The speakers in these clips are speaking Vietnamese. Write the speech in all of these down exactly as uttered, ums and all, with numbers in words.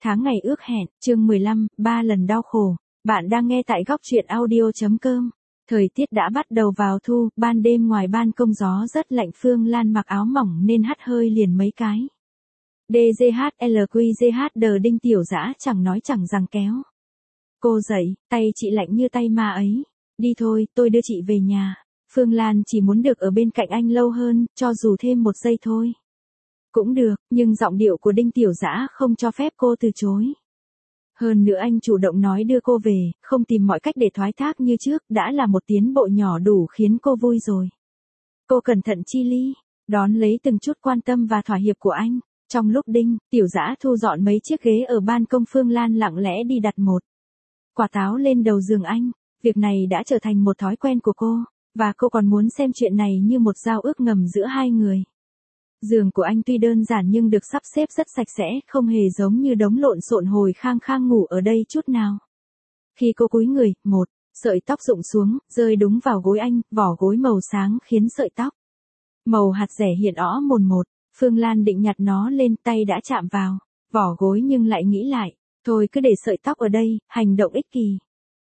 Tháng ngày ước hẹn, chương mười lăm, ba lần đau khổ. Bạn đang nghe tại góc truyện audio.com. Thời tiết đã bắt đầu vào thu, ban đêm ngoài ban công gió rất lạnh. Phương Lan mặc áo mỏng nên hắt hơi liền mấy cái. đê giê hát lờ quy giê hát đờ Đinh Tiểu Dã chẳng nói chẳng rằng kéo cô dậy, tay chị lạnh như tay ma ấy. Đi thôi, tôi đưa chị về nhà. Phương Lan chỉ muốn được ở bên cạnh anh lâu hơn, cho dù thêm một giây thôi. Cũng được, nhưng giọng điệu của Đinh Tiểu Dã không cho phép cô từ chối. Hơn nữa anh chủ động nói đưa cô về, không tìm mọi cách để thoái thác như trước, đã là một tiến bộ nhỏ đủ khiến cô vui rồi. Cô cẩn thận chi ly, đón lấy từng chút quan tâm và thỏa hiệp của anh. Trong lúc Đinh Tiểu Dã thu dọn mấy chiếc ghế ở ban công, Phương Lan lặng lẽ đi đặt một quả táo lên đầu giường anh. Việc này đã trở thành một thói quen của cô, và cô còn muốn xem chuyện này như một giao ước ngầm giữa hai người. Giường của anh tuy đơn giản nhưng được sắp xếp rất sạch sẽ, không hề giống như đống lộn xộn hồi khang khang ngủ ở đây chút nào. Khi cô cúi người, một sợi tóc rụng xuống, rơi đúng vào gối anh, vỏ gối màu sáng khiến sợi tóc màu hạt dẻ hiện rõ mồn một. Phương Lan định nhặt nó lên, tay đã chạm vào vỏ gối nhưng lại nghĩ lại, thôi cứ để sợi tóc ở đây. Hành động ích kỷ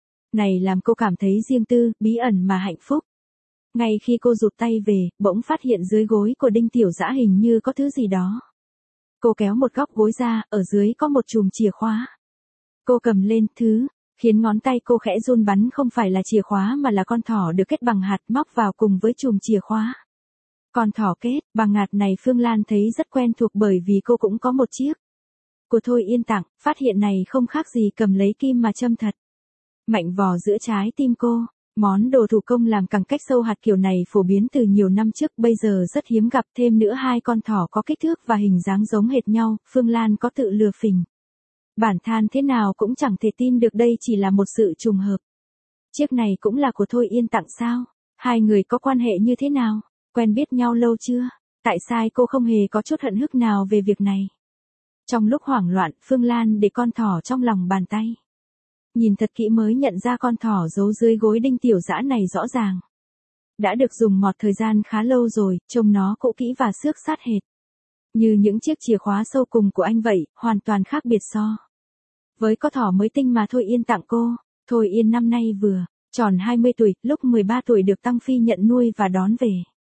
này làm cô cảm thấy riêng tư, bí ẩn mà hạnh phúc. Ngay khi cô rụt tay về, bỗng phát hiện dưới gối của Đinh Tiểu Dã hình như có thứ gì đó. Cô kéo một góc gối ra, ở dưới có một chùm chìa khóa. Cô cầm lên, thứ khiến ngón tay cô khẽ run bắn không phải là chìa khóa mà là con thỏ được kết bằng hạt, móc vào cùng với chùm chìa khóa. Con thỏ kết bằng hạt này Phương Lan thấy rất quen thuộc bởi vì cô cũng có một chiếc của Thôi Yên tặng. Phát hiện này không khác gì cầm lấy kim mà châm thật mạnh vò giữa trái tim cô. Món đồ thủ công làm càng cách sâu hạt kiểu này phổ biến từ nhiều năm trước, bây giờ rất hiếm gặp. Thêm nữa hai con thỏ có kích thước và hình dáng giống hệt nhau. Phương Lan có tự lừa phỉnh bản than thế nào cũng chẳng thể tin được đây chỉ là một sự trùng hợp. Chiếc này cũng là của Thôi Yên tặng sao? Hai người có quan hệ như thế nào? Quen biết nhau lâu chưa? Tại sao cô không hề có chút hận hức nào về việc này? Trong lúc hoảng loạn, Phương Lan để con thỏ trong lòng bàn tay. Nhìn thật kỹ mới nhận ra con thỏ giấu dưới gối Đinh Tiểu Dã này rõ ràng đã được dùng một thời gian khá lâu rồi, trông nó cũ kỹ và xước sát hệt như những chiếc chìa khóa sâu cùng của anh vậy, hoàn toàn khác biệt so với con thỏ mới tinh mà Thôi Yên tặng cô. Thôi Yên năm nay vừa tròn hai mươi tuổi, lúc mười ba tuổi được Tăng Phi nhận nuôi và đón về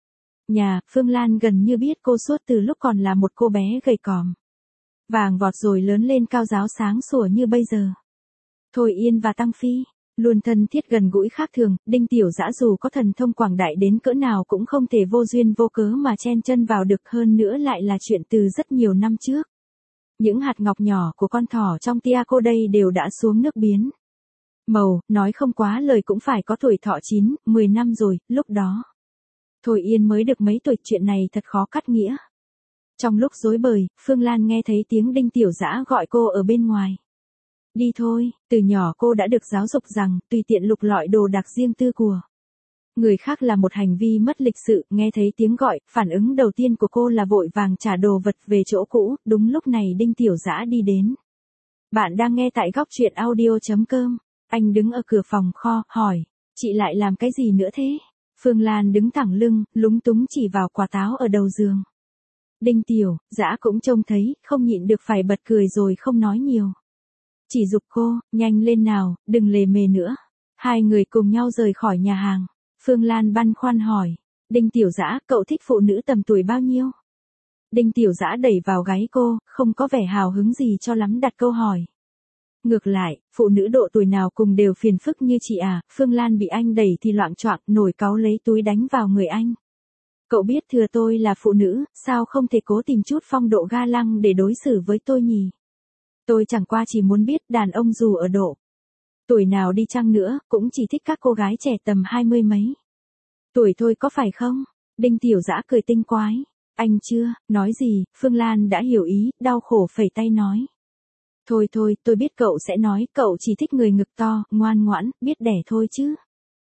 nhà. Phương Lan gần như biết cô suốt từ lúc còn là một cô bé gầy còm vàng vọt rồi lớn lên cao ráo sáng sủa như bây giờ. Thôi Yên và Tăng Phi luôn thân thiết gần gũi khác thường. Đinh Tiểu Dã dù có thần thông quảng đại đến cỡ nào cũng không thể vô duyên vô cớ mà chen chân vào được, hơn nữa lại là chuyện từ rất nhiều năm trước. Những hạt ngọc nhỏ của con thỏ trong tia cô đây đều đã xuống nước biến màu, nói không quá lời cũng phải có tuổi thọ chín, mười năm rồi. Lúc đó Thôi Yên mới được mấy tuổi, chuyện này thật khó cắt nghĩa. Trong lúc rối bời, Phương Lan nghe thấy tiếng Đinh Tiểu Dã gọi cô ở bên ngoài. Đi thôi, từ nhỏ cô đã được giáo dục rằng, tùy tiện lục lọi đồ đạc riêng tư của người khác là một hành vi mất lịch sự. Nghe thấy tiếng gọi, phản ứng đầu tiên của cô là vội vàng trả đồ vật về chỗ cũ. Đúng lúc này Đinh Tiểu Dã đi đến. Bạn đang nghe tại góc truyện audio.com. Anh đứng ở cửa phòng kho, hỏi, chị lại làm cái gì nữa thế? Phương Lan đứng thẳng lưng, lúng túng chỉ vào quả táo ở đầu giường. Đinh Tiểu Dã cũng trông thấy, không nhịn được phải bật cười rồi không nói nhiều. Chỉ giục cô, nhanh lên nào, đừng lề mề nữa. Hai người cùng nhau rời khỏi nhà hàng. Phương Lan băn khoăn hỏi, Đinh Tiểu Dã, cậu thích phụ nữ tầm tuổi bao nhiêu? Đinh Tiểu Dã đẩy vào gáy cô, không có vẻ hào hứng gì cho lắm đặt câu hỏi. Ngược lại, phụ nữ độ tuổi nào cùng đều phiền phức như chị à? Phương Lan bị anh đẩy thì loạng choạng, nổi cáu lấy túi đánh vào người anh. Cậu biết thừa tôi là phụ nữ, sao không thể cố tìm chút phong độ ga lăng để đối xử với tôi nhỉ? Tôi chẳng qua chỉ muốn biết đàn ông dù ở độ tuổi nào đi chăng nữa, cũng chỉ thích các cô gái trẻ tầm hai mươi mấy tuổi thôi, có phải không? Đinh Tiểu Dã cười tinh quái. Anh chưa nói gì, Phương Lan đã hiểu ý, đau khổ phẩy tay nói. Thôi thôi, tôi biết cậu sẽ nói, cậu chỉ thích người ngực to, ngoan ngoãn, biết đẻ thôi chứ.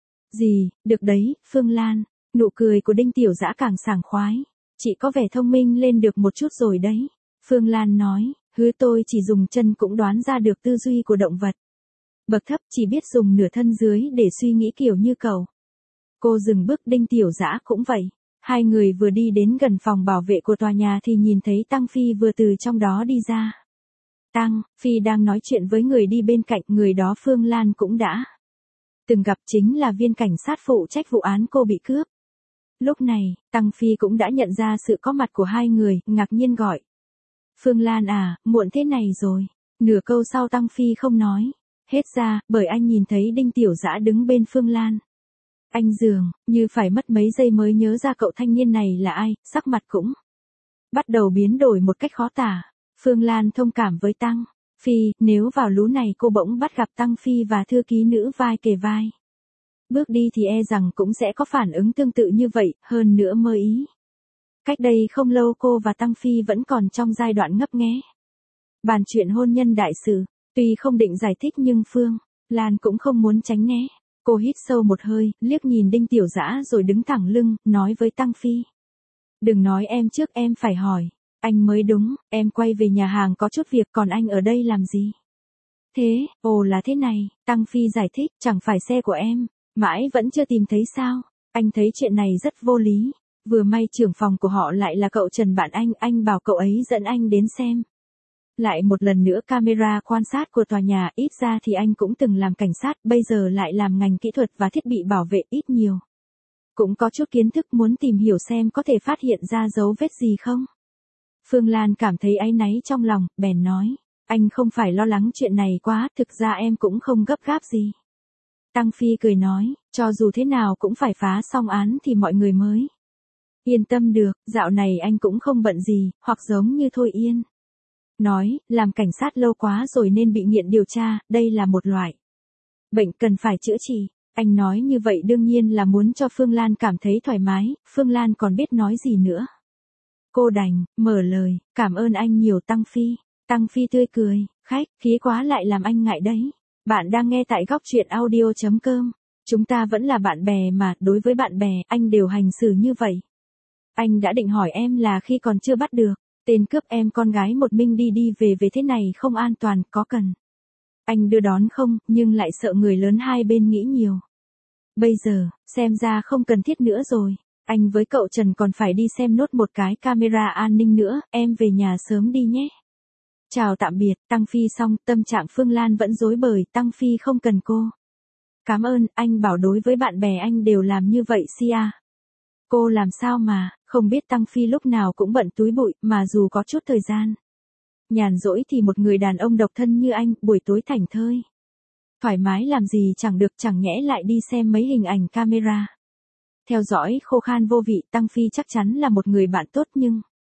Gì, được đấy, Phương Lan. Nụ cười của Đinh Tiểu Dã càng sảng khoái. Chị có vẻ thông minh lên được một chút rồi đấy. Phương Lan nói, hứa tôi chỉ dùng chân cũng đoán ra được tư duy của động vật bậc thấp, chỉ biết dùng nửa thân dưới để suy nghĩ kiểu như cậu. Cô dừng bước, Đinh Tiểu Dã cũng vậy. Hai người vừa đi đến gần phòng bảo vệ của tòa nhà thì nhìn thấy Tăng Phi vừa từ trong đó đi ra. Tăng Phi đang nói chuyện với người đi bên cạnh, người đó Phương Lan cũng đã từng gặp, chính là viên cảnh sát phụ trách vụ án cô bị cướp. Lúc này, Tăng Phi cũng đã nhận ra sự có mặt của hai người, ngạc nhiên gọi. Phương Lan à, muộn thế này rồi. Nửa câu sau Tăng Phi không nói. Hết ra, bởi anh nhìn thấy Đinh Tiểu Dã đứng bên Phương Lan. Anh dường như phải mất mấy giây mới nhớ ra cậu thanh niên này là ai, sắc mặt cũng bắt đầu biến đổi một cách khó tả. Phương Lan thông cảm với Tăng Phi, nếu vào lú này cô bỗng bắt gặp Tăng Phi và thư ký nữ vai kề vai bước đi thì e rằng cũng sẽ có phản ứng tương tự như vậy, hơn nữa mơ ý. Cách đây không lâu cô và Tăng Phi vẫn còn trong giai đoạn ngấp nghé bàn chuyện hôn nhân đại sự, tuy không định giải thích nhưng Phương Lan cũng không muốn tránh né. Cô hít sâu một hơi, liếc nhìn Đinh Tiểu Dã rồi đứng thẳng lưng, nói với Tăng Phi. Đừng nói em trước, em phải hỏi. Anh mới đúng, em quay về nhà hàng có chút việc, còn anh ở đây làm gì? Thế, ồ là thế này, Tăng Phi giải thích, chẳng phải xe của em, mãi vẫn chưa tìm thấy sao? Anh thấy chuyện này rất vô lý. Vừa may trưởng phòng của họ lại là cậu Trần bạn anh, anh bảo cậu ấy dẫn anh đến xem. Lại một lần nữa camera quan sát của tòa nhà, ít ra thì anh cũng từng làm cảnh sát, bây giờ lại làm ngành kỹ thuật và thiết bị bảo vệ, ít nhiều cũng có chút kiến thức, muốn tìm hiểu xem có thể phát hiện ra dấu vết gì không. Phương Lan cảm thấy áy náy trong lòng, bèn nói, anh không phải lo lắng chuyện này quá, thực ra em cũng không gấp gáp gì. Tăng Phi cười nói, cho dù thế nào cũng phải phá xong án thì mọi người mới yên tâm được, dạo này anh cũng không bận gì, hoặc giống như Thôi Yên nói, làm cảnh sát lâu quá rồi nên bị nghiện điều tra, đây là một loại bệnh cần phải chữa trị. Anh nói như vậy đương nhiên là muốn cho Phương Lan cảm thấy thoải mái, Phương Lan còn biết nói gì nữa. Cô đành mở lời, cảm ơn anh nhiều Tăng Phi. Tăng Phi tươi cười, khách khí quá lại làm anh ngại đấy. Bạn đang nghe tại góc truyện audio chấm com. Chúng ta vẫn là bạn bè mà, đối với bạn bè anh đều hành xử như vậy. Anh đã định hỏi em là khi còn chưa bắt được tên cướp em con gái một mình đi đi về về thế này không an toàn, có cần anh đưa đón không, nhưng lại sợ người lớn hai bên nghĩ nhiều. Bây giờ, xem ra không cần thiết nữa rồi. Anh với cậu Trần còn phải đi xem nốt một cái camera an ninh nữa, em về nhà sớm đi nhé. Chào tạm biệt, Tăng Phi xong, tâm trạng Phương Lan vẫn rối bời, Tăng Phi không cần cô. Cảm ơn, anh bảo đối với bạn bè anh đều làm như vậy si à. Cô làm sao mà, không biết Tăng Phi lúc nào cũng bận túi bụi, mà dù có chút thời gian nhàn rỗi thì một người đàn ông độc thân như anh, buổi tối thảnh thơi thoải mái làm gì chẳng được, chẳng nhẽ lại đi xem mấy hình ảnh camera. Theo dõi khô khan vô vị, Tăng Phi chắc chắn là một người bạn tốt nhưng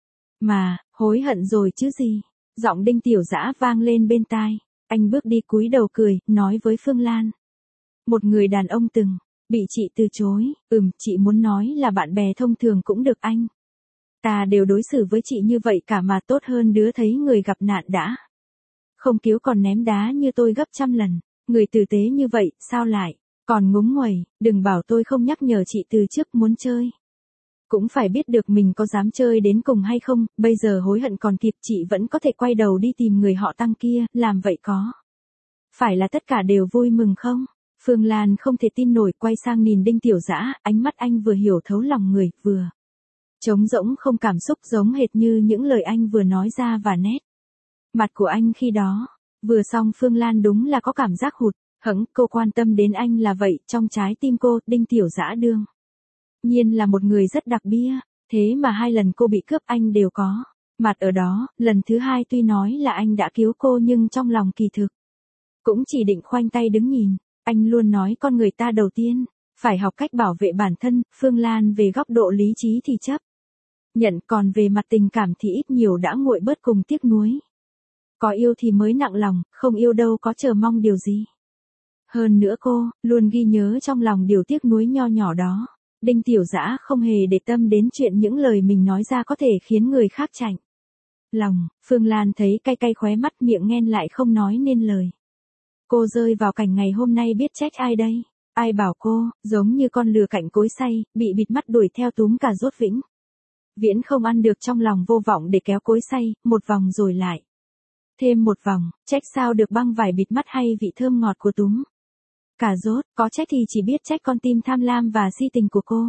mà, hối hận rồi chứ gì. Giọng Đinh Tiểu Dã vang lên bên tai. Anh bước đi cúi đầu cười, nói với Phương Lan. Một người đàn ông từng bị chị từ chối, ừm, chị muốn nói là bạn bè thông thường cũng được anh. Ta đều đối xử với chị như vậy cả mà, tốt hơn đứa thấy người gặp nạn đã không cứu còn ném đá như tôi gấp trăm lần. Người tử tế như vậy, sao lại còn ngúng nguẩy, đừng bảo tôi không nhắc nhở chị từ trước, muốn chơi cũng phải biết được mình có dám chơi đến cùng hay không, bây giờ hối hận còn kịp, chị vẫn có thể quay đầu đi tìm người họ Tăng kia, làm vậy có phải là tất cả đều vui mừng không? Phương Lan không thể tin nổi, quay sang nhìn Đinh Tiểu Dã, ánh mắt anh vừa hiểu thấu lòng người, vừa trống rỗng không cảm xúc, giống hệt như những lời anh vừa nói ra, và nét mặt của anh khi đó. Vừa xong Phương Lan đúng là có cảm giác hụt hẫng, cô quan tâm đến anh là vậy, trong trái tim cô, Đinh Tiểu Dã đương nhiên là một người rất đặc biệt, thế mà hai lần cô bị cướp anh đều có mặt ở đó, lần thứ hai tuy nói là anh đã cứu cô nhưng trong lòng kỳ thực cũng chỉ định khoanh tay đứng nhìn. Anh luôn nói con người ta đầu tiên phải học cách bảo vệ bản thân, Phương Lan về góc độ lý trí thì chấp nhận, còn về mặt tình cảm thì ít nhiều đã nguội bớt cùng tiếc nuối. Có yêu thì mới nặng lòng, không yêu đâu có chờ mong điều gì. Hơn nữa cô luôn ghi nhớ trong lòng điều tiếc nuối nho nhỏ đó. Đinh Tiểu Dã không hề để tâm đến chuyện những lời mình nói ra có thể khiến người khác chạnh lòng. Phương Lan thấy cay cay khóe mắt, miệng nghẹn lại không nói nên lời. Cô rơi vào cảnh ngày hôm nay biết trách ai đây? Ai bảo cô, giống như con lừa cạnh cối xay, bị bịt mắt đuổi theo túm cả rốt vĩnh viễn không ăn được, trong lòng vô vọng để kéo cối xay, một vòng rồi lại thêm một vòng, trách sao được băng vải bịt mắt hay vị thơm ngọt của túm cà rốt, có trách thì chỉ biết trách con tim tham lam và si tình của cô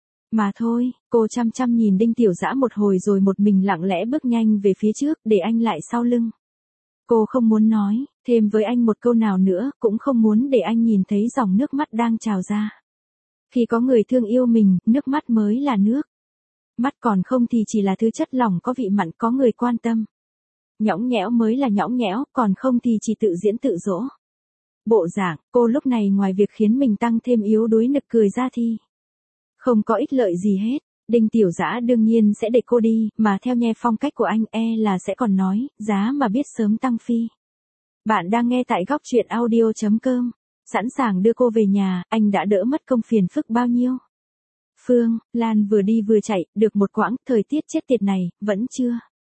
mà thôi. Cô chăm chăm nhìn Đinh Tiểu Dã một hồi rồi một mình lặng lẽ bước nhanh về phía trước, để anh lại sau lưng. Cô không muốn nói thêm với anh một câu nào nữa, cũng không muốn để anh nhìn thấy dòng nước mắt đang trào ra. Khi có người thương yêu mình, nước mắt mới là nước. Mắt còn không thì chỉ là thứ chất lỏng có vị mặn, có người quan tâm. Nhõng nhẽo mới là nhõng nhẽo, còn không thì chỉ tự diễn tự dỗ. Bộ dạng, cô lúc này ngoài việc khiến mình tăng thêm yếu đuối nực cười ra thì không có ích lợi gì hết. Đinh Tiểu Dã đương nhiên sẽ để cô đi, mà theo nghe phong cách của anh e là sẽ còn nói, giá mà biết sớm tăng phi. Bạn đang nghe tại góc truyện audio chấm com. Sẵn sàng đưa cô về nhà, anh đã đỡ mất công phiền phức bao nhiêu. Phương Lan vừa đi vừa chạy, được một quãng, thời tiết chết tiệt này, vẫn chưa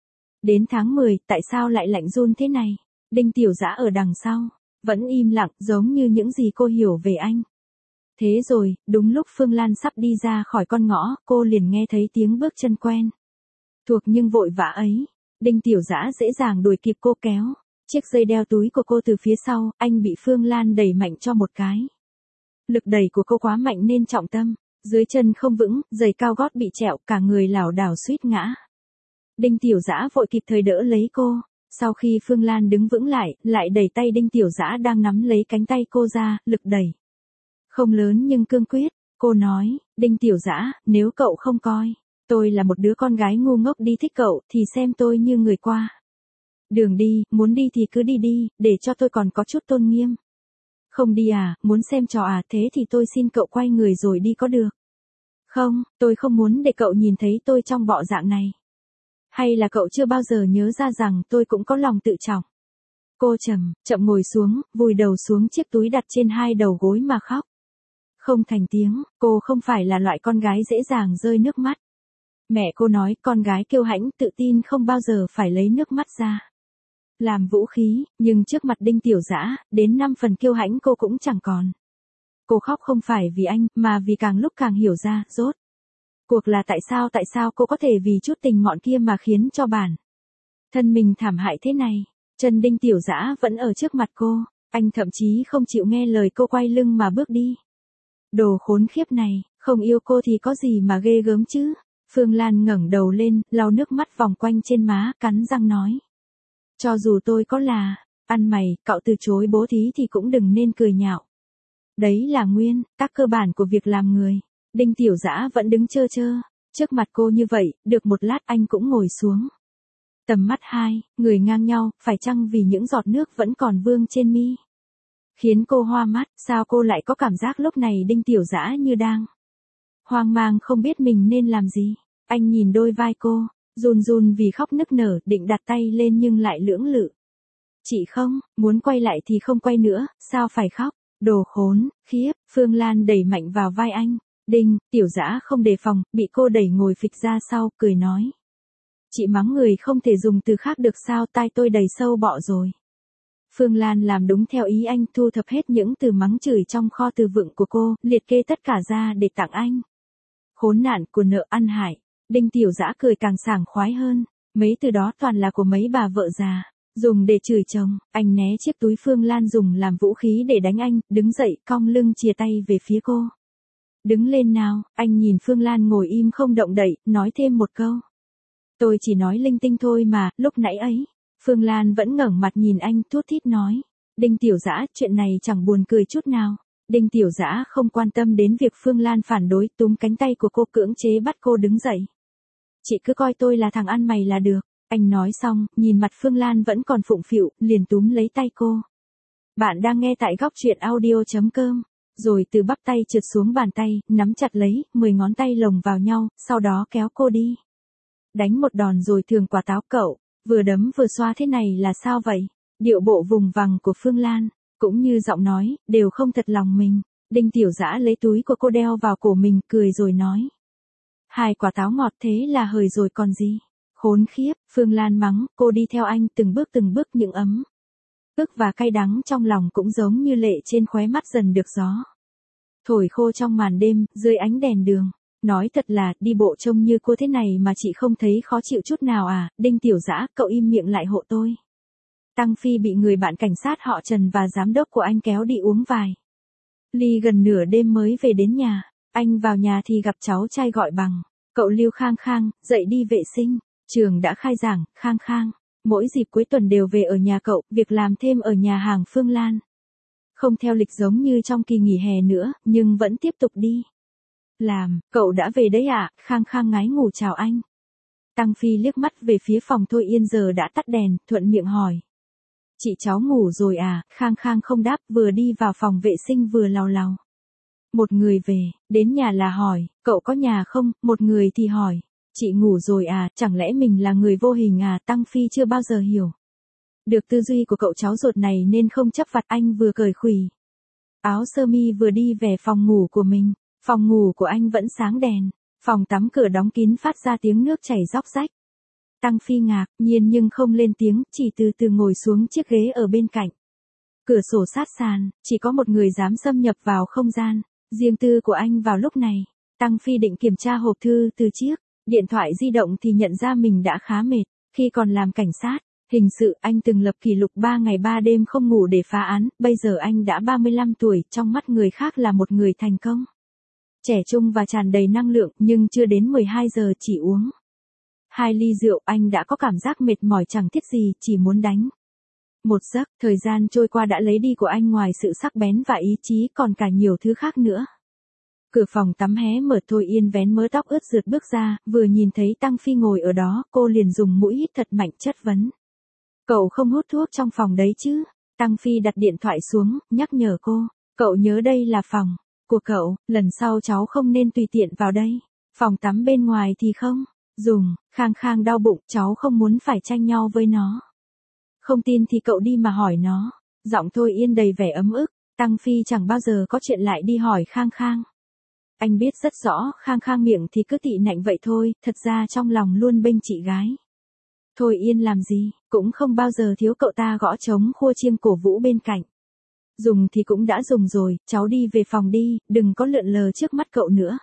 đến tháng mười, tại sao lại lạnh run thế này? Đinh Tiểu Dã ở đằng sau, vẫn im lặng, giống như những gì cô hiểu về anh. Thế rồi, đúng lúc Phương Lan sắp đi ra khỏi con ngõ, cô liền nghe thấy tiếng bước chân quen thuộc nhưng vội vã ấy. Đinh Tiểu Dã dễ dàng đuổi kịp cô, kéo chiếc dây đeo túi của cô từ phía sau, anh bị Phương Lan đẩy mạnh cho một cái. Lực đẩy của cô quá mạnh nên trọng tâm dưới chân không vững, giày cao gót bị trẹo, cả người lảo đảo suýt ngã. Đinh Tiểu Dã vội kịp thời đỡ lấy cô. Sau khi Phương Lan đứng vững lại, lại đẩy tay Đinh Tiểu Dã đang nắm lấy cánh tay cô ra, lực đẩy không lớn nhưng cương quyết. Cô nói, Đinh Tiểu Dã, nếu cậu không coi tôi là một đứa con gái ngu ngốc đi thích cậu, thì xem tôi như người qua đường đi, muốn đi thì cứ đi đi, để cho tôi còn có chút tôn nghiêm. Không đi à, muốn xem trò à, thế thì tôi xin cậu quay người rồi đi có được không? Tôi không muốn để cậu nhìn thấy tôi trong bộ dạng này. Hay là cậu chưa bao giờ nhớ ra rằng tôi cũng có lòng tự trọng? Cô chậm, chậm ngồi xuống, vùi đầu xuống chiếc túi đặt trên hai đầu gối mà khóc không thành tiếng. Cô không phải là loại con gái dễ dàng rơi nước mắt. Mẹ cô nói con gái kiêu hãnh tự tin không bao giờ phải lấy nước mắt ra làm vũ khí, nhưng trước mặt Đinh Tiểu Dã, đến năm phần kiêu hãnh cô cũng chẳng còn. Cô khóc không phải vì anh, mà vì càng lúc càng hiểu ra, rốt cuộc là tại sao tại sao cô có thể vì chút tình mọn kia mà khiến cho bản thân mình thảm hại thế này. Chân Đinh Tiểu Dã vẫn ở trước mặt cô, anh thậm chí không chịu nghe lời cô, quay lưng mà bước đi. Đồ khốn khiếp này, không yêu cô thì có gì mà ghê gớm chứ? Phương Lan ngẩng đầu lên, lau nước mắt vòng quanh trên má, cắn răng nói. Cho dù tôi có là ăn mày, cậu từ chối bố thí thì cũng đừng nên cười nhạo. Đấy là nguyên tắc cơ bản của việc làm người. Đinh Tiểu Dã vẫn đứng chơ chơ trước mặt cô như vậy, được một lát anh cũng ngồi xuống. Tầm mắt hai người ngang nhau, phải chăng vì những giọt nước vẫn còn vương trên mi khiến cô hoa mắt? Sao cô lại có cảm giác lúc này Đinh Tiểu Dã như đang hoang mang không biết mình nên làm gì? Anh nhìn đôi vai cô, run run vì khóc nức nở, định đặt tay lên nhưng lại lưỡng lự. Chị không, muốn quay lại thì không quay nữa, sao phải khóc? Đồ khốn khiếp. Phương Lan đẩy mạnh vào vai anh. Đinh Tiểu Dã không đề phòng, bị cô đẩy ngồi phịch ra sau, cười nói. Chị mắng người không thể dùng từ khác được sao, tai tôi đầy sâu bọ rồi. Phương Lan làm đúng theo ý anh, thu thập hết những từ mắng chửi trong kho từ vựng của cô, liệt kê tất cả ra để tặng anh. Khốn nạn, của nợ, ăn hại. Đinh Tiểu Dã cười càng sảng khoái hơn. Mấy từ đó toàn là của mấy bà vợ già dùng để chửi chồng. Anh né chiếc túi Phương Lan dùng làm vũ khí để đánh anh, đứng dậy, cong lưng chìa tay về phía cô. Đứng lên nào. Anh nhìn Phương Lan ngồi im không động đậy, nói thêm một câu. Tôi chỉ nói linh tinh thôi mà, lúc nãy ấy. Phương Lan vẫn ngẩng mặt nhìn anh, thút thít nói. Đinh Tiểu Dã, chuyện này chẳng buồn cười chút nào. Đinh Tiểu Dã không quan tâm đến việc Phương Lan phản đối, túm cánh tay của cô, cưỡng chế bắt cô đứng dậy. Chị cứ coi tôi là thằng ăn mày là được. Anh nói xong, nhìn mặt Phương Lan vẫn còn phụng phịu, liền túm lấy tay cô. Bạn đang nghe tại góc truyện audio chấm com. Rồi từ bắp tay trượt xuống bàn tay, nắm chặt lấy, mười ngón tay lồng vào nhau, sau đó kéo cô đi. Đánh một đòn rồi thường quả táo cậu, vừa đấm vừa xoa thế này là sao vậy? Điệu bộ vùng vằng của Phương Lan, cũng như giọng nói, đều không thật lòng mình. Đinh Tiểu Dã lấy túi của cô đeo vào cổ mình, cười rồi nói. Hai quả táo ngọt thế là hời rồi còn gì? Khốn khiếp. Phương Lan mắng, cô đi theo anh từng bước từng bước, những ấm ức và cay đắng trong lòng cũng giống như lệ trên khóe mắt dần được gió thổi khô trong màn đêm, dưới ánh đèn đường. Nói thật là, đi bộ trông như cô thế này mà chị không thấy khó chịu chút nào à? Đinh Tiểu Dã, cậu im miệng lại hộ tôi. Tăng Phi bị người bạn cảnh sát họ Trần và giám đốc của anh kéo đi uống vài ly gần nửa đêm mới về đến nhà. Anh vào nhà thì gặp cháu trai gọi bằng cậu Lưu Khang Khang, dậy đi vệ sinh. Trường đã khai giảng. Khang Khang Mỗi dịp cuối tuần đều về ở nhà cậu, việc làm thêm ở nhà hàng Phương Lan. Không theo lịch giống như trong kỳ nghỉ hè nữa, nhưng vẫn tiếp tục đi làm. Cậu đã về đấy ạ? Khang Khang ngái ngủ chào anh. Tăng Phi liếc mắt về phía phòng Thôi Yên giờ đã tắt đèn, thuận miệng hỏi. Chị cháu ngủ rồi à? Khang Khang không đáp, vừa đi vào phòng vệ sinh vừa lào lào. Một người về, đến nhà là hỏi, cậu có nhà không? Một người thì hỏi, chị ngủ rồi à? Chẳng lẽ mình là người vô hình à? Tăng Phi chưa bao giờ hiểu được tư duy của cậu cháu ruột này nên không chấp vặt, anh vừa cởi khuỷu áo sơ mi vừa đi về phòng ngủ của mình. Phòng ngủ của anh vẫn sáng đèn, phòng tắm cửa đóng kín phát ra tiếng nước chảy róc rách. Tăng Phi ngạc nhiên nhưng không lên tiếng, chỉ từ từ ngồi xuống chiếc ghế ở bên cạnh. Cửa sổ sát sàn, chỉ có một người dám xâm nhập vào không gian riêng tư của anh vào lúc này. Tăng Phi định kiểm tra hộp thư từ chiếc điện thoại di động thì nhận ra mình đã khá mệt. Khi còn làm cảnh sát hình sự, anh từng lập kỷ lục ba ngày ba đêm không ngủ để phá án. Bây giờ anh đã ba mươi lăm tuổi, trong mắt người khác là một người thành công, trẻ trung và tràn đầy năng lượng, nhưng chưa đến mười hai giờ chỉ uống hai ly rượu, anh đã có cảm giác mệt mỏi chẳng thiết gì, chỉ muốn đánh một giấc. Thời gian trôi qua đã lấy đi của anh ngoài sự sắc bén và ý chí còn cả nhiều thứ khác nữa. Cửa phòng tắm hé mở, Thôi Yên vén mớ tóc ướt rượt bước ra, vừa nhìn thấy Tăng Phi ngồi ở đó, cô liền dùng mũi hít thật mạnh chất vấn. Cậu không hút thuốc trong phòng đấy chứ? Tăng Phi đặt điện thoại xuống, nhắc nhở cô. Cậu nhớ đây là phòng của cậu, lần sau cháu không nên tùy tiện vào đây. Phòng tắm bên ngoài thì không dùng. Khang Khang đau bụng, cháu không muốn phải tranh nhau với nó. Không tin thì cậu đi mà hỏi nó. Giọng Thôi Yên đầy vẻ ấm ức. Tăng Phi chẳng bao giờ có chuyện lại đi hỏi Khang Khang. Anh biết rất rõ, Khang Khang miệng thì cứ tị nạnh vậy thôi, thật ra trong lòng luôn bênh chị gái. Thôi Yên làm gì, cũng không bao giờ thiếu cậu ta gõ trống khua chiêng cổ vũ bên cạnh. Dùng thì cũng đã dùng rồi, cháu đi về phòng đi, đừng có lượn lờ trước mắt cậu nữa.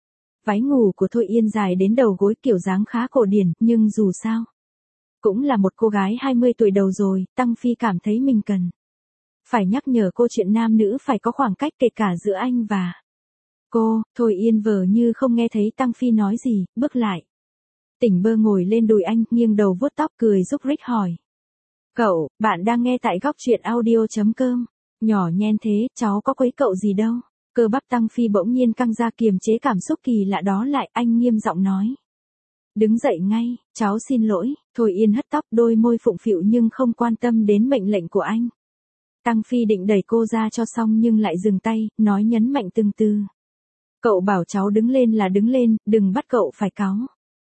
Váy ngủ của Thôi Yên dài đến đầu gối, kiểu dáng khá cổ điển, nhưng dù sao cũng là một cô gái hai mươi tuổi đầu rồi. Tăng Phi cảm thấy mình cần phải nhắc nhở cô chuyện nam nữ phải có khoảng cách kể cả giữa anh và cô. Thôi Yên vờ như không nghe thấy Tăng Phi nói gì, bước lại. Tỉnh bơ ngồi lên đùi anh, nghiêng đầu vuốt tóc cười rúc rích hỏi. Cậu, bạn đang nghe tại góc truyện audio chấm com. Nhỏ nhen thế, cháu có quấy cậu gì đâu. Cơ bắp Tăng Phi bỗng nhiên căng ra kiềm chế cảm xúc kỳ lạ đó lại, anh nghiêm giọng nói. Đứng dậy ngay, cháu xin lỗi. Thôi Yên hất tóc, đôi môi phụng phịu nhưng không quan tâm đến mệnh lệnh của anh. Tăng Phi định đẩy cô ra cho xong nhưng lại dừng tay, nói nhấn mạnh từng từ. Cậu bảo cháu đứng lên là đứng lên, đừng bắt cậu phải cáu.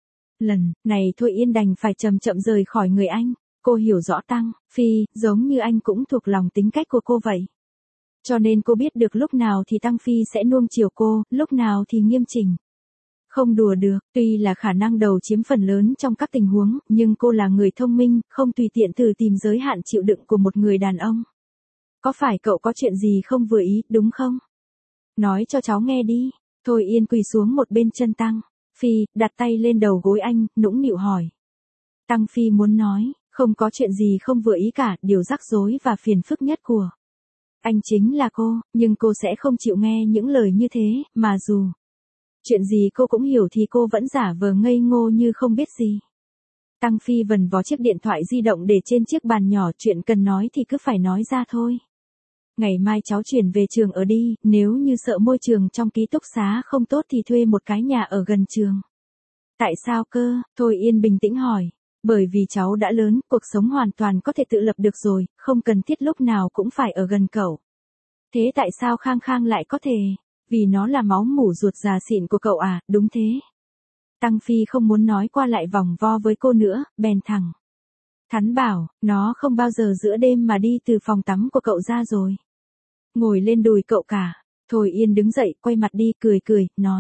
Lần này Thôi Yên đành phải chậm chậm rời khỏi người anh. Cô hiểu rõ Tăng Phi, giống như anh cũng thuộc lòng tính cách của cô vậy. Cho nên cô biết được lúc nào thì Tăng Phi sẽ nuông chiều cô, lúc nào thì nghiêm chỉnh. Không đùa được, tuy là khả năng đầu chiếm phần lớn trong các tình huống, nhưng cô là người thông minh, không tùy tiện thử tìm giới hạn chịu đựng của một người đàn ông. Có phải cậu có chuyện gì không vừa ý, đúng không? Nói cho cháu nghe đi. Thôi Yên quỳ xuống một bên chân Tăng Phi, đặt tay lên đầu gối anh, nũng nịu hỏi. Tăng Phi muốn nói, không có chuyện gì không vừa ý cả, điều rắc rối và phiền phức nhất của anh chính là cô, nhưng cô sẽ không chịu nghe những lời như thế, mà dù chuyện gì cô cũng hiểu thì cô vẫn giả vờ ngây ngô như không biết gì. Tăng Phi vần vó chiếc điện thoại di động để trên chiếc bàn nhỏ, chuyện cần nói thì cứ phải nói ra thôi. Ngày mai cháu chuyển về trường ở đi, nếu như sợ môi trường trong ký túc xá không tốt thì thuê một cái nhà ở gần trường. Tại sao cơ? Thôi Yên bình tĩnh hỏi. Bởi vì cháu đã lớn, cuộc sống hoàn toàn có thể tự lập được rồi, không cần thiết lúc nào cũng phải ở gần cậu. Thế tại sao Khang Khang lại có thể? Vì nó là máu mủ ruột già xịn của cậu à, đúng thế. Tăng Phi không muốn nói qua lại vòng vo với cô nữa, bèn thẳng thắn bảo, nó không bao giờ giữa đêm mà đi từ phòng tắm của cậu ra rồi. Ngồi lên đùi cậu cả. Thôi Yên đứng dậy, quay mặt đi, cười cười, nói.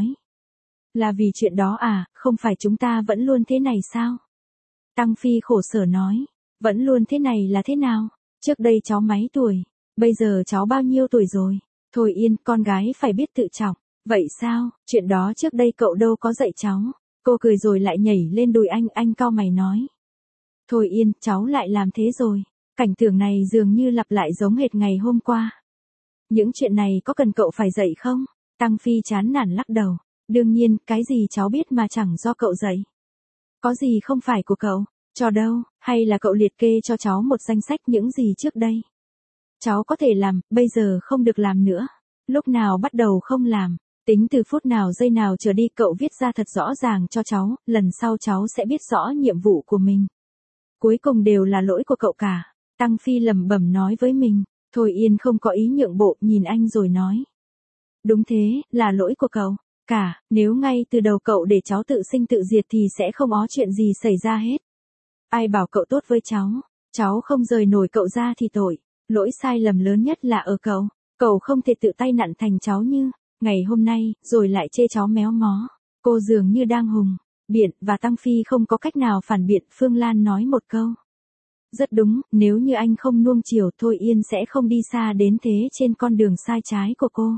Là vì chuyện đó à, không phải chúng ta vẫn luôn thế này sao? Tăng Phi khổ sở nói. Vẫn luôn thế này là thế nào? Trước đây cháu mấy tuổi? Bây giờ cháu bao nhiêu tuổi rồi? Thôi Yên, con gái phải biết tự trọng. Vậy sao? Chuyện đó trước đây cậu đâu có dạy cháu. Cô cười rồi lại nhảy lên đùi anh, anh cau mày nói. Thôi Yên, cháu lại làm thế rồi. Cảnh tượng này dường như lặp lại giống hệt ngày hôm qua. Những chuyện này có cần cậu phải dạy không? Tăng Phi chán nản lắc đầu. Đương nhiên, cái gì cháu biết mà chẳng do cậu dạy. Có gì không phải của cậu. Cho đâu, hay là cậu liệt kê cho cháu một danh sách những gì trước đây cháu có thể làm, bây giờ không được làm nữa. Lúc nào bắt đầu không làm, tính từ phút nào giây nào trở đi cậu viết ra thật rõ ràng cho cháu, lần sau cháu sẽ biết rõ nhiệm vụ của mình. Cuối cùng đều là lỗi của cậu cả. Tăng Phi lẩm bẩm nói với mình. Thôi Yên không có ý nhượng bộ, nhìn anh rồi nói. Đúng thế, là lỗi của cậu. Cả, nếu ngay từ đầu cậu để cháu tự sinh tự diệt thì sẽ không có chuyện gì xảy ra hết. Ai bảo cậu tốt với cháu, cháu không rời nổi cậu ra thì tội. Lỗi sai lầm lớn nhất là ở cậu. Cậu không thể tự tay nặn thành cháu như ngày hôm nay, rồi lại chê cháu méo mó. Cô dường như đang hùng biện, và Tăng Phi không có cách nào phản biện. Phương Lan nói một câu. Rất đúng, nếu như anh không nuông chiều Thôi Yên sẽ không đi xa đến thế trên con đường sai trái của cô.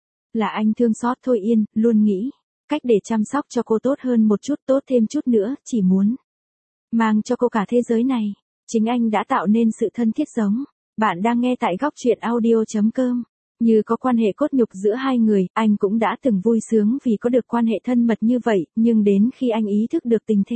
Là anh thương xót Thôi Yên, luôn nghĩ cách để chăm sóc cho cô tốt hơn một chút, tốt thêm chút nữa, chỉ muốn mang cho cô cả thế giới này. Chính anh đã tạo nên sự thân thiết giống. Bạn đang nghe tại góc truyện audio chấm com. Như có quan hệ cốt nhục giữa hai người, anh cũng đã từng vui sướng vì có được quan hệ thân mật như vậy, nhưng đến khi anh ý thức được tình thế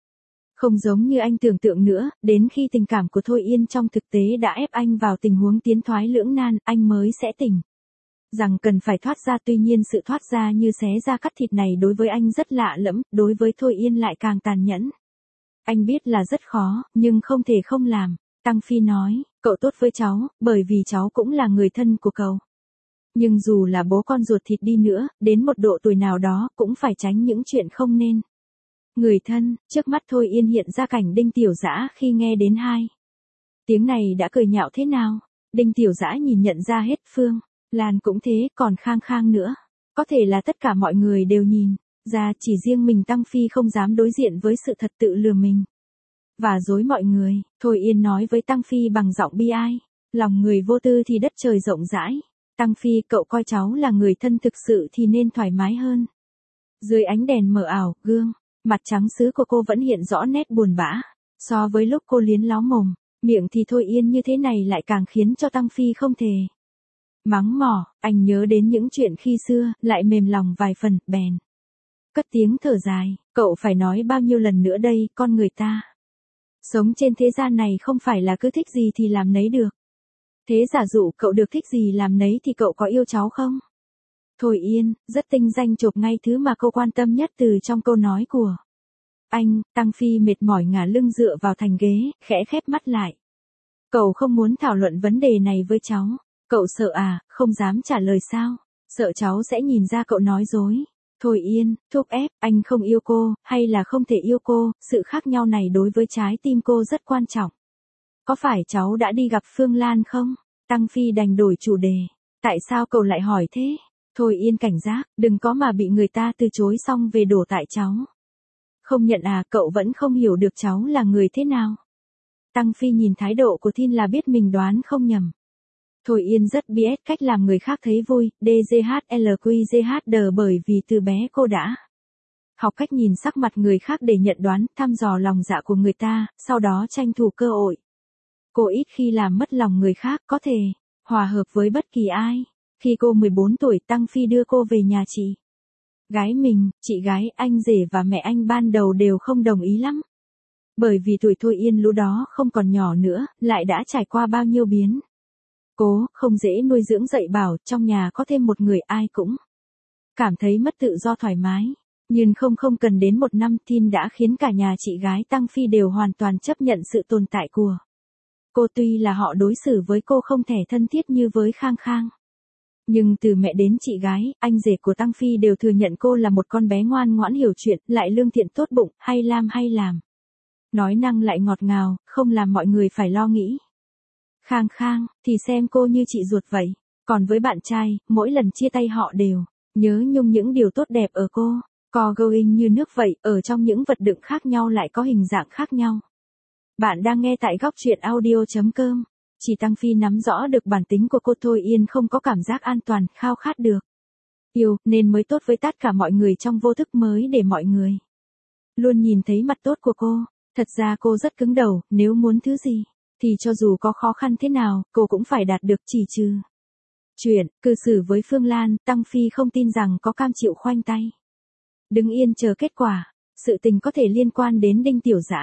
không giống như anh tưởng tượng nữa, đến khi tình cảm của Thôi Yên trong thực tế đã ép anh vào tình huống tiến thoái lưỡng nan, anh mới sẽ tỉnh rằng cần phải thoát ra. Tuy nhiên sự thoát ra như xé ra cắt thịt này đối với anh rất lạ lẫm, đối với Thôi Yên lại càng tàn nhẫn. Anh biết là rất khó, nhưng không thể không làm. Tăng Phi nói, cậu tốt với cháu, bởi vì cháu cũng là người thân của cậu. Nhưng dù là bố con ruột thịt đi nữa, đến một độ tuổi nào đó, cũng phải tránh những chuyện không nên. Người thân, trước mắt Thôi Yên hiện ra cảnh Đinh Tiểu Dã khi nghe đến hai tiếng này đã cười nhạo thế nào. Đinh Tiểu Dã nhìn nhận ra hết. Phương Lan cũng thế, còn Khang Khang nữa. Có thể là tất cả mọi người đều nhìn ra, chỉ riêng mình Tăng Phi không dám đối diện với sự thật, tự lừa mình và dối mọi người. Thôi Yên nói với Tăng Phi bằng giọng bi ai. Lòng người vô tư thì đất trời rộng rãi. Tăng Phi, cậu coi cháu là người thân thực sự thì nên thoải mái hơn. Dưới ánh đèn mờ ảo, gương mặt trắng sứ của cô vẫn hiện rõ nét buồn bã. So với lúc cô liến láo mồm, miệng thì Thôi Yên như thế này lại càng khiến cho Tăng Phi không thể mắng mỏ. Anh nhớ đến những chuyện khi xưa, lại mềm lòng vài phần, bèn cất tiếng thở dài. Cậu phải nói bao nhiêu lần nữa đây, con người ta sống trên thế gian này không phải là cứ thích gì thì làm nấy được. Thế giả dụ cậu được thích gì làm nấy thì cậu có yêu cháu không? Thôi Yên, rất tinh danh chộp ngay thứ mà cô quan tâm nhất từ trong câu nói của anh. Tăng Phi mệt mỏi ngả lưng dựa vào thành ghế, khẽ khép mắt lại. Cậu không muốn thảo luận vấn đề này với cháu. Cậu sợ à, không dám trả lời sao? Sợ cháu sẽ nhìn ra cậu nói dối. Thôi Yên, thúc ép, anh không yêu cô, hay là không thể yêu cô, sự khác nhau này đối với trái tim cô rất quan trọng. Có phải cháu đã đi gặp Phương Lan không? Tăng Phi đành đổi chủ đề. Tại sao cậu lại hỏi thế? Thôi Yên cảnh giác, đừng có mà bị người ta từ chối xong về đổ tại cháu. Không nhận à, cậu vẫn không hiểu được cháu là người thế nào. Tăng Phi nhìn thái độ của Thiên là biết mình đoán không nhầm. Thôi Yên rất biết cách làm người khác thấy vui, đê giê hát lờ quy giê hát đê bởi vì từ bé cô đã học cách nhìn sắc mặt người khác để nhận đoán, thăm dò lòng dạ của người ta, sau đó tranh thủ cơ hội. Cô ít khi làm mất lòng người khác, có thể hòa hợp với bất kỳ ai. Khi cô mười bốn tuổi, Tăng Phi đưa cô về nhà chị gái mình. Chị gái, anh rể và mẹ anh ban đầu đều không đồng ý lắm. Bởi vì tuổi Thôi Yên lúc đó không còn nhỏ nữa, lại đã trải qua bao nhiêu biến cố, không dễ nuôi dưỡng dạy bảo, trong nhà có thêm một người ai cũng cảm thấy mất tự do thoải mái. Nhưng không không cần đến một năm, Tin đã khiến cả nhà chị gái Tăng Phi đều hoàn toàn chấp nhận sự tồn tại của cô. Tuy là họ đối xử với cô không thể thân thiết như với Khang Khang, nhưng từ mẹ đến chị gái, anh rể của Tăng Phi đều thừa nhận cô là một con bé ngoan ngoãn hiểu chuyện, lại lương thiện tốt bụng, hay làm hay làm. Nói năng lại ngọt ngào, không làm mọi người phải lo nghĩ. Khang Khang, thì xem cô như chị ruột vậy. Còn với bạn trai, mỗi lần chia tay họ đều nhớ nhung những điều tốt đẹp ở cô. Co going như nước vậy, ở trong những vật đựng khác nhau lại có hình dạng khác nhau. Bạn đang nghe tại góc truyện audio chấm com. Chỉ Tăng Phi nắm rõ được bản tính của cô. Thôi Yên không có cảm giác an toàn, khao khát được yêu, nên mới tốt với tất cả mọi người, trong vô thức mới để mọi người luôn nhìn thấy mặt tốt của cô. Thật ra cô rất cứng đầu, nếu muốn thứ gì thì cho dù có khó khăn thế nào, cô cũng phải đạt được, chỉ trừ chuyện cư xử với Phương Lan. Tăng Phi không tin rằng có cam chịu khoanh tay đứng yên chờ kết quả. Sự tình có thể liên quan đến Đinh Tiểu Dã.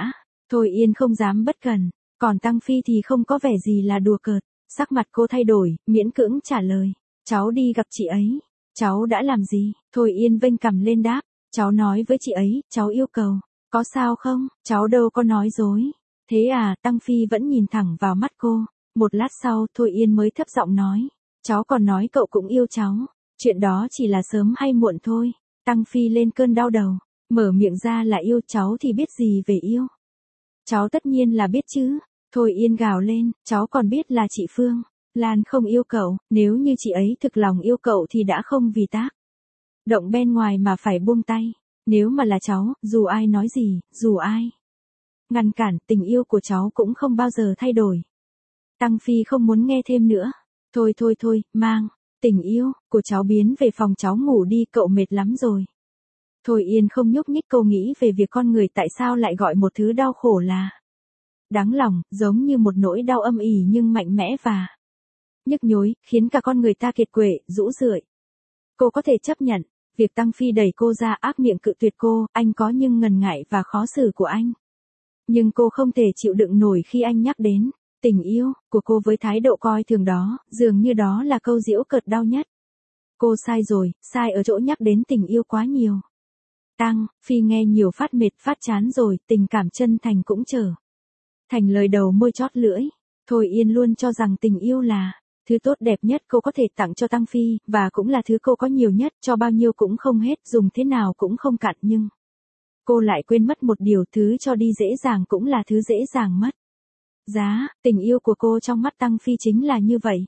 Thôi Yên không dám bất cần, còn Tăng Phi thì không có vẻ gì là đùa cợt, sắc mặt cô thay đổi, miễn cưỡng trả lời, cháu đi gặp chị ấy. Cháu đã làm gì? Thôi Yên vênh cằm lên đáp, cháu nói với chị ấy, cháu yêu cầu, có sao không, cháu đâu có nói dối. Thế à, Tăng Phi vẫn nhìn thẳng vào mắt cô, một lát sau Thôi Yên mới thấp giọng nói, cháu còn nói cậu cũng yêu cháu, chuyện đó chỉ là sớm hay muộn thôi. Tăng Phi lên cơn đau đầu, mở miệng ra là yêu, cháu thì biết gì về yêu. Cháu tất nhiên là biết chứ. Thôi Yên gào lên, cháu còn biết là chị Phương Lan không yêu cậu, nếu như chị ấy thực lòng yêu cậu thì đã không vì tác động bên ngoài mà phải buông tay. Nếu mà là cháu, dù ai nói gì, dù ai ngăn cản, tình yêu của cháu cũng không bao giờ thay đổi. Tăng Phi không muốn nghe thêm nữa. Thôi thôi thôi, mang tình yêu của cháu biến về phòng cháu ngủ đi, cậu mệt lắm rồi. Thôi Yên không nhúc nhích, cô nghĩ về việc con người tại sao lại gọi một thứ đau khổ là đáng lòng, giống như một nỗi đau âm ỉ nhưng mạnh mẽ và nhức nhối, khiến cả con người ta kiệt quệ, rũ rượi. Cô có thể chấp nhận việc Tăng Phi đẩy cô ra, ác miệng cự tuyệt cô, anh có nhưng ngần ngại và khó xử của anh. Nhưng cô không thể chịu đựng nổi khi anh nhắc đến tình yêu của cô với thái độ coi thường đó, dường như đó là câu giễu cợt đau nhất. Cô sai rồi, sai ở chỗ nhắc đến tình yêu quá nhiều. Tăng Phi nghe nhiều phát mệt phát chán rồi, tình cảm chân thành cũng trở thành lời đầu môi chót lưỡi. Thôi Yên luôn cho rằng tình yêu là thứ tốt đẹp nhất cô có thể tặng cho Tăng Phi, và cũng là thứ cô có nhiều nhất, cho bao nhiêu cũng không hết, dùng thế nào cũng không cạn, nhưng cô lại quên mất một điều, thứ cho đi dễ dàng cũng là thứ dễ dàng mất giá. Tình yêu của cô trong mắt Tăng Phi chính là như vậy.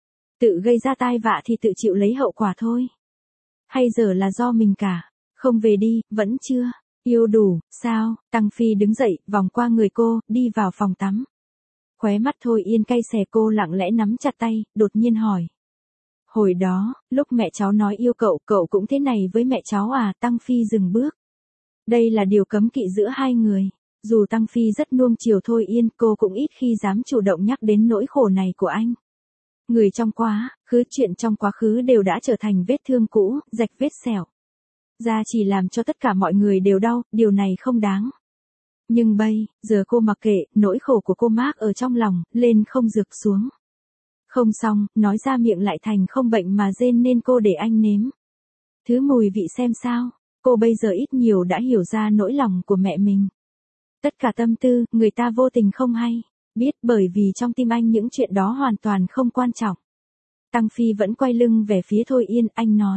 Tự gây ra tai vạ thì tự chịu lấy hậu quả thôi. Hay giờ là do mình cả. Không về đi, vẫn chưa yêu đủ, sao? Tăng Phi đứng dậy, vòng qua người cô, đi vào phòng tắm. Khóe mắt Thôi Yên cay xè, cô lặng lẽ nắm chặt tay, đột nhiên hỏi. Hồi đó, lúc mẹ cháu nói yêu cậu, cậu cũng thế này với mẹ cháu à? Tăng Phi dừng bước. Đây là điều cấm kỵ giữa hai người. Dù Tăng Phi rất nuông chiều Thôi Yên, cô cũng ít khi dám chủ động nhắc đến nỗi khổ này của anh. Người trong quá khứ, chuyện trong quá khứ đều đã trở thành vết thương cũ, rạch vết sẹo ra chỉ làm cho tất cả mọi người đều đau, điều này không đáng. Nhưng bây giờ cô mặc kệ, nỗi khổ của cô mác ở trong lòng, lên không rực xuống không xong, nói ra miệng lại thành không bệnh mà rên, nên cô để anh nếm thứ mùi vị xem sao. Cô bây giờ ít nhiều đã hiểu ra nỗi lòng của mẹ mình. Tất cả tâm tư, người ta vô tình không hay biết, bởi vì trong tim anh những chuyện đó hoàn toàn không quan trọng. Tăng Phi vẫn quay lưng về phía Thôi Yên, anh nói.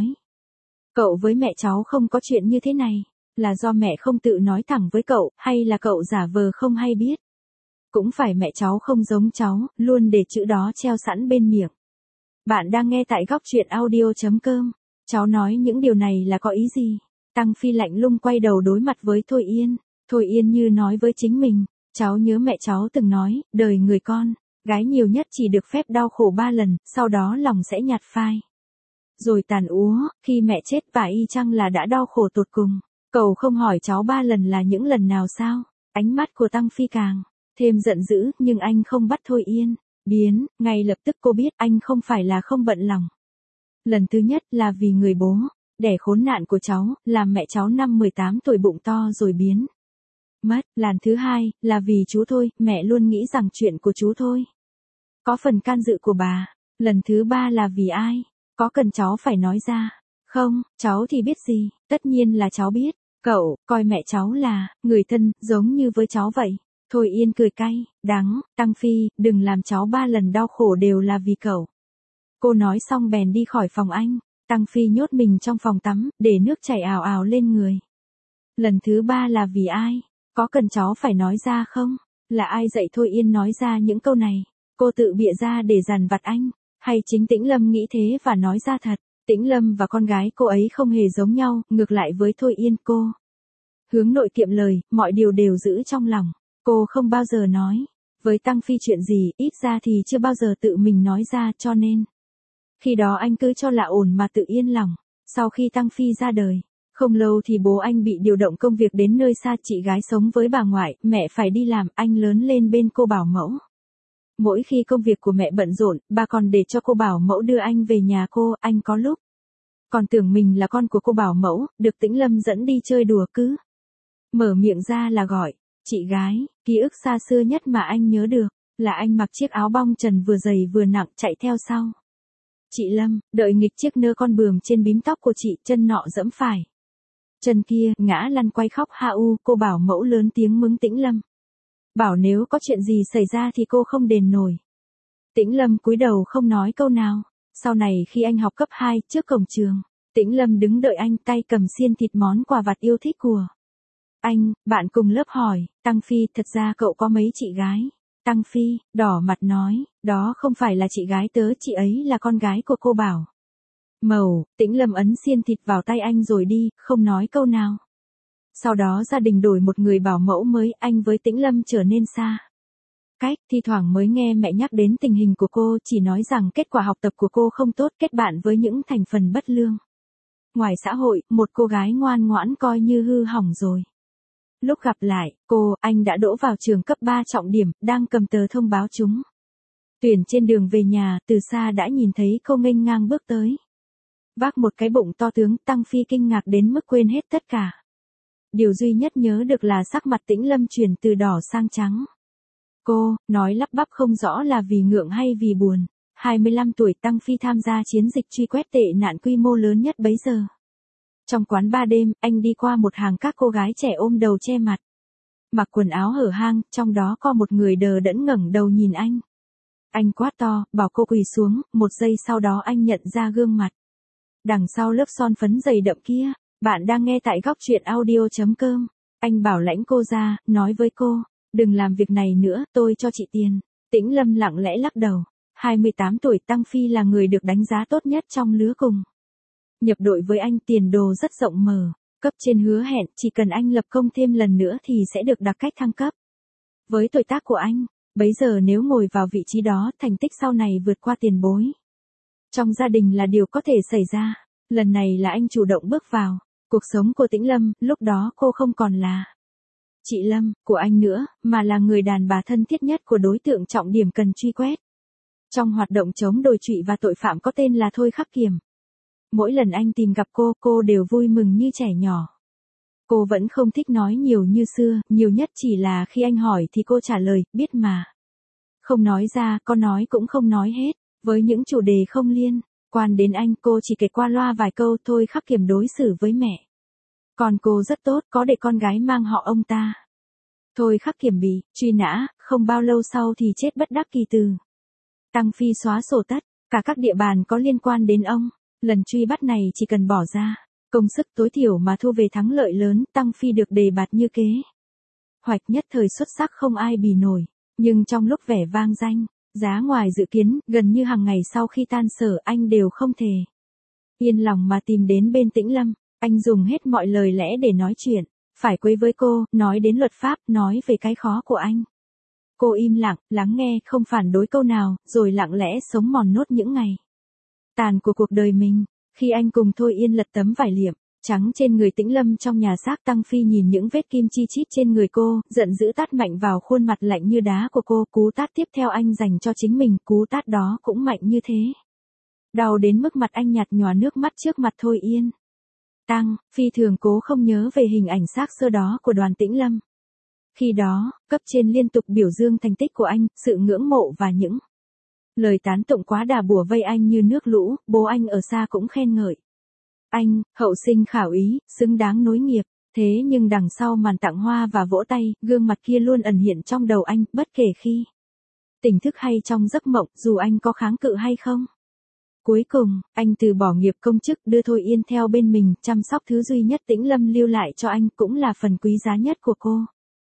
Cậu với mẹ cháu không có chuyện như thế này, là do mẹ không tự nói thẳng với cậu, hay là cậu giả vờ không hay biết? Cũng phải mẹ cháu không giống cháu, luôn để chữ đó treo sẵn bên miệng. Bạn đang nghe tại góc truyện audio chấm com. Cháu nói những điều này là có ý gì? Tăng Phi lạnh lùng quay đầu đối mặt với Thôi Yên. Thôi Yên như nói với chính mình, cháu nhớ mẹ cháu từng nói, đời người con gái nhiều nhất chỉ được phép đau khổ ba lần, sau đó lòng sẽ nhạt phai rồi tàn úa, khi mẹ chết và y chang là đã đau khổ tột cùng. Cậu không hỏi cháu ba lần là những lần nào sao? Ánh mắt của Tăng Phi càng thêm giận dữ, nhưng anh không bắt Thôi Yên biến, ngay lập tức cô biết anh không phải là không bận lòng. Lần thứ nhất là vì người bố đẻ khốn nạn của cháu, làm mẹ cháu năm mười tám tuổi bụng to rồi biến mất. Lần thứ hai là vì chú Thôi, mẹ luôn nghĩ rằng chuyện của chú Thôi có phần can dự của bà. Lần thứ ba là vì ai? Có cần cháu phải nói ra không? Cháu thì biết gì? Tất nhiên là cháu biết. Cậu coi mẹ cháu là người thân, giống như với cháu vậy. Thôi Yên cười cay đắng. Tăng Phi, đừng làm cháu ba lần đau khổ đều là vì cậu. Cô nói xong bèn đi khỏi phòng anh. Tăng Phi nhốt mình trong phòng tắm, để nước chảy ào ào lên người. Lần thứ ba là vì ai? Có cần cháu phải nói ra không? Là ai dạy Thôi Yên nói ra những câu này? Cô tự bịa ra để dằn vặt anh? Hay chính Tĩnh Lâm nghĩ thế và nói ra thật? Tĩnh Lâm và con gái cô ấy không hề giống nhau, ngược lại với Thôi Yên, cô hướng nội kiệm lời, mọi điều đều giữ trong lòng. Cô không bao giờ nói với Tăng Phi chuyện gì, ít ra thì chưa bao giờ tự mình nói ra, cho nên khi đó anh cứ cho là ổn mà tự yên lòng. Sau khi Tăng Phi ra đời, không lâu thì bố anh bị điều động công việc đến nơi xa, chị gái sống với bà ngoại, mẹ phải đi làm, anh lớn lên bên cô bảo mẫu. Mỗi khi công việc của mẹ bận rộn, bà còn để cho cô bảo mẫu đưa anh về nhà cô, anh có lúc còn tưởng mình là con của cô bảo mẫu, được Tĩnh Lâm dẫn đi chơi đùa, cứ mở miệng ra là gọi Chị gái, ký ức xa xưa nhất mà anh nhớ được, là anh mặc chiếc áo bong trần vừa dày vừa nặng chạy theo sau. Chị Lâm, đợi nghịch chiếc nơ con bướm trên bím tóc của chị, chân nọ giẫm phải. Chân kia, ngã lăn quay khóc ha u, cô bảo mẫu lớn tiếng mắng Tĩnh Lâm. Bảo nếu có chuyện gì xảy ra thì cô không đền nổi. Tĩnh Lâm cúi đầu không nói câu nào. Sau này khi anh học cấp hai, trước cổng trường, Tĩnh Lâm đứng đợi anh, tay cầm xiên thịt món quà vặt yêu thích của anh. Bạn cùng lớp hỏi, Tăng Phi, thật ra cậu có mấy chị gái? Tăng Phi, đỏ mặt nói, đó không phải là chị gái tớ, chị ấy là con gái của cô Bảo. Màu, Tĩnh Lâm ấn xiên thịt vào tay anh rồi đi, không nói câu nào. Sau đó gia đình đổi một người bảo mẫu mới, anh với Tĩnh Lâm trở nên xa cách, thi thoảng mới nghe mẹ nhắc đến tình hình của cô, chỉ nói rằng kết quả học tập của cô không tốt, kết bạn với những thành phần bất lương. Ngoài xã hội, một cô gái ngoan ngoãn coi như hư hỏng rồi. Lúc gặp lại, cô, anh đã đỗ vào trường cấp ba trọng điểm, đang cầm tờ thông báo trúng tuyển. Trên đường về nhà, từ xa đã nhìn thấy cô nghênh ngang bước tới. Vác một cái bụng to tướng, Tăng Phi kinh ngạc đến mức quên hết tất cả. Điều duy nhất nhớ được là sắc mặt Tĩnh Lâm chuyển từ đỏ sang trắng. Cô, nói lắp bắp không rõ là vì ngượng hay vì buồn. hai mươi lăm tuổi Tăng Phi tham gia chiến dịch truy quét tệ nạn quy mô lớn nhất bấy giờ. Trong quán ba đêm, anh đi qua một hàng các cô gái trẻ ôm đầu che mặt. Mặc quần áo hở hang, trong đó có một người đờ đẫn ngẩng đầu nhìn anh. Anh quát to, bảo cô quỳ xuống, một giây sau đó anh nhận ra gương mặt. Đằng sau lớp son phấn dày đậm kia, bạn đang nghe tại góc truyện audio chấm com. Anh bảo lãnh cô ra, nói với cô, đừng làm việc này nữa, tôi cho chị tiền. Tĩnh Lâm lặng lẽ lắc đầu. hai mươi tám tuổi Tăng Phi là người được đánh giá tốt nhất trong lứa cùng. Nhập đội với anh, tiền đồ rất rộng mở. Cấp trên hứa hẹn, chỉ cần anh lập công thêm lần nữa thì sẽ được đặc cách thăng cấp. Với tuổi tác của anh, bấy giờ nếu ngồi vào vị trí đó, thành tích sau này vượt qua tiền bối trong gia đình là điều có thể xảy ra. Lần này là anh chủ động bước vào cuộc sống của Tĩnh Lâm, lúc đó cô không còn là chị Lâm của anh nữa, mà là người đàn bà thân thiết nhất của đối tượng trọng điểm cần truy quét. Trong hoạt động chống đồi trụy và tội phạm có tên là Thôi Khắc Kiểm. Mỗi lần anh tìm gặp cô, cô đều vui mừng như trẻ nhỏ. Cô vẫn không thích nói nhiều như xưa, nhiều nhất chỉ là khi anh hỏi thì cô trả lời, biết mà. Không nói ra, có nói cũng không nói hết. Với những chủ đề không liên quan đến anh, cô chỉ kể qua loa vài câu. Thôi Khắc Kiểm đối xử với mẹ còn cô rất tốt, có để con gái mang họ ông ta. Thôi Khắc Kiểm bị truy nã, không bao lâu sau thì chết bất đắc kỳ từ. Tăng Phi xóa sổ tất cả các địa bàn có liên quan đến ông. Lần truy bắt này chỉ cần bỏ ra công sức tối thiểu mà thu về thắng lợi lớn. Tăng Phi được đề bạt như kế hoạch nhất thời xuất sắc không ai bì nổi. Nhưng trong lúc vẻ vang danh giá ngoài dự kiến, gần như hàng ngày sau khi tan sở, anh đều không thể yên lòng mà tìm đến bên Tĩnh Lâm. Anh dùng hết mọi lời lẽ để nói chuyện, phải quấy với cô, nói đến luật pháp, nói về cái khó của anh. Cô im lặng, lắng nghe, không phản đối câu nào, rồi lặng lẽ sống mòn nốt những ngày tàn của cuộc đời mình. Khi anh cùng Thôi Yên lật tấm vải liệm trắng trên người Tĩnh Lâm trong nhà xác, Tăng Phi nhìn những vết kim chi chít trên người cô, giận dữ tát mạnh vào khuôn mặt lạnh như đá của cô. Cú tát tiếp theo anh dành cho chính mình, cú tát đó cũng mạnh như thế. Đau đến mức mặt anh nhạt nhòa nước mắt trước mặt Thôi Yên. Tăng Phi thường cố không nhớ về hình ảnh xác xơ đó của Đoàn Tĩnh Lâm. Khi đó, cấp trên liên tục biểu dương thành tích của anh, sự ngưỡng mộ và những lời tán tụng quá đà bủa vây anh như nước lũ. Bố anh ở xa cũng khen ngợi anh, hậu sinh khảo ý, xứng đáng nối nghiệp. Thế nhưng đằng sau màn tặng hoa và vỗ tay, gương mặt kia luôn ẩn hiện trong đầu anh, bất kể khi tỉnh thức hay trong giấc mộng, dù anh có kháng cự hay không. Cuối cùng, anh từ bỏ nghiệp công chức, đưa Thôi Yên theo bên mình, chăm sóc thứ duy nhất Tĩnh Lâm lưu lại cho anh, cũng là phần quý giá nhất của cô.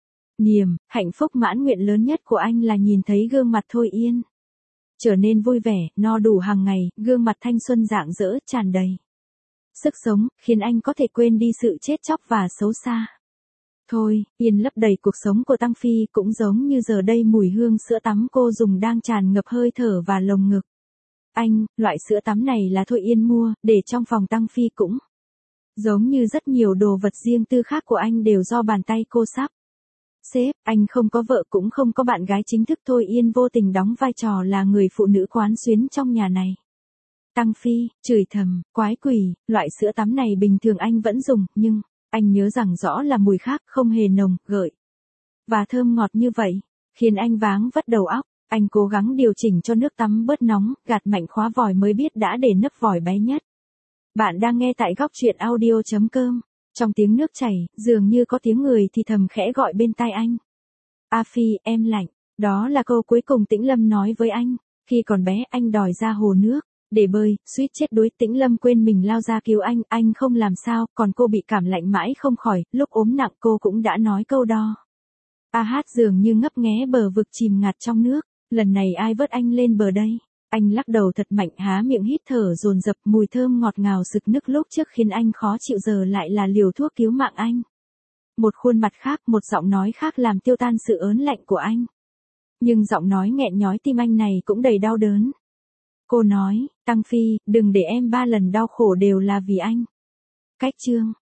Niềm hạnh phúc mãn nguyện lớn nhất của anh là nhìn thấy gương mặt Thôi Yên trở nên vui vẻ, no đủ hàng ngày, gương mặt thanh xuân rạng rỡ, tràn đầy sức sống, khiến anh có thể quên đi sự chết chóc và xấu xa. Thôi Yên lấp đầy cuộc sống của Tăng Phi, cũng giống như giờ đây mùi hương sữa tắm cô dùng đang tràn ngập hơi thở và lồng ngực anh. Loại sữa tắm này là Thôi Yên mua, để trong phòng Tăng Phi, cũng giống như rất nhiều đồ vật riêng tư khác của anh đều do bàn tay cô sắp xếp. Anh không có vợ cũng không có bạn gái chính thức. Thôi Yên vô tình đóng vai trò là người phụ nữ quán xuyến trong nhà này. Tăng Phi chửi thầm, quái quỷ, loại sữa tắm này bình thường anh vẫn dùng, nhưng anh nhớ rằng rõ là mùi khác, không hề nồng, gợi và thơm ngọt như vậy, khiến anh váng vất đầu óc. Anh cố gắng điều chỉnh cho nước tắm bớt nóng, gạt mạnh khóa vòi mới biết đã để nấc vòi bé nhất. Bạn đang nghe tại góc truyện audio chấm com. Trong tiếng nước chảy, dường như có tiếng người thì thầm khẽ gọi bên tai anh. A Phi, em lạnh. Đó là câu cuối cùng Tĩnh Lâm nói với anh. Khi còn bé anh đòi ra hồ nước, để bơi, suýt chết đuối. Tĩnh Lâm quên mình lao ra cứu anh, anh không làm sao, còn cô bị cảm lạnh mãi không khỏi, lúc ốm nặng cô cũng đã nói câu đó. A Hát dường như ngấp nghé bờ vực chìm ngạt trong nước, lần này ai vớt anh lên bờ đây? Anh lắc đầu thật mạnh, há miệng hít thở dồn dập, mùi thơm ngọt ngào sực nức lúc trước khiến anh khó chịu giờ lại là liều thuốc cứu mạng anh. Một khuôn mặt khác, một giọng nói khác làm tiêu tan sự ớn lạnh của anh. Nhưng giọng nói nghẹn nhói tim anh này cũng đầy đau đớn. Cô nói, Tăng Phi, đừng để em ba lần đau khổ đều là vì anh. Cách chương